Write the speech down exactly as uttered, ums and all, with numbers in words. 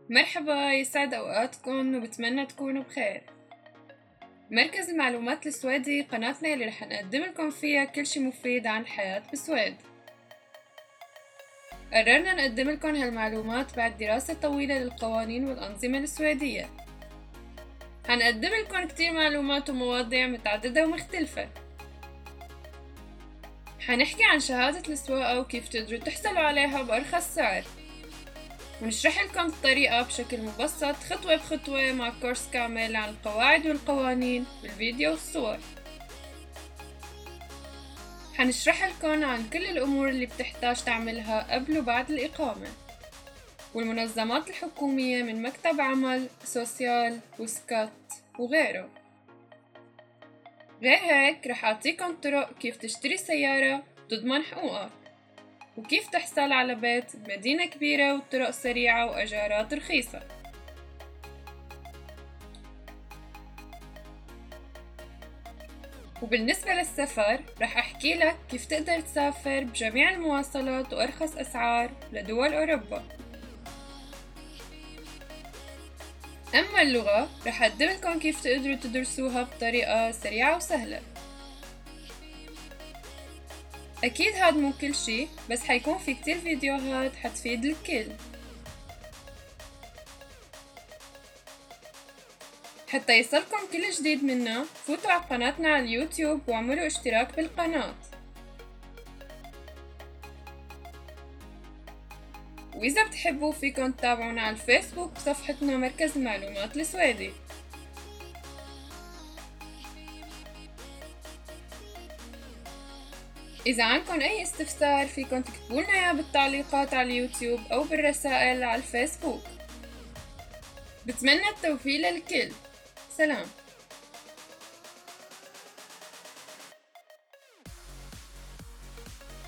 مرحبا، يسعد أوقاتكم وبتمنى تكونوا بخير. مركز المعلومات السويدي قناتنا اللي رح نقدم لكم فيها كل شي مفيد عن الحياة بالسويد. قررنا نقدم لكم هالمعلومات بعد دراسة طويلة للقوانين والأنظمة السويدية. هنقدم لكم كتير معلومات ومواضيع متعددة ومختلفة. حنحكي عن شهادة السواقة وكيف تقدروا تحصلوا عليها بأرخص سعر، ونشرح لكم الطريقة بشكل مبسط خطوة بخطوة مع كورس كامل عن القواعد والقوانين بالفيديو والصور. حنشرح لكم عن كل الأمور اللي بتحتاج تعملها قبل وبعد الإقامة، والمنظمات الحكومية من مكتب عمل، سوسيال، وسكات وغيره. غير هيك رح أعطيكم طرق كيف تشتري سيارة وتضمن حقوقك، وكيف تحصل على بيت بمدينة كبيرة وطرق سريعة وأجارات رخيصة. وبالنسبة للسفر رح أحكي لك كيف تقدر تسافر بجميع المواصلات وأرخص أسعار لدول أوروبا. أما اللغة رح أقدم لكم كيف تقدروا تدرسوها بطريقة سريعة وسهلة. أكيد هاد مو كل شي، بس حيكون في كتير فيديوهات حتفيد الكل. حتى يصلكم كل جديد منا فوتوا على قناتنا على اليوتيوب واعملوا اشتراك بالقناة. وإذا بتحبوا فيكن تتابعونا على الفيسبوك بصفحتنا مركز المعلومات السويدي. إذا عندكن أي استفسار فيكن تكتبولنا إياه بالتعليقات على اليوتيوب أو بالرسائل على الفيسبوك. بتمنى التوفيق للكل. سلام.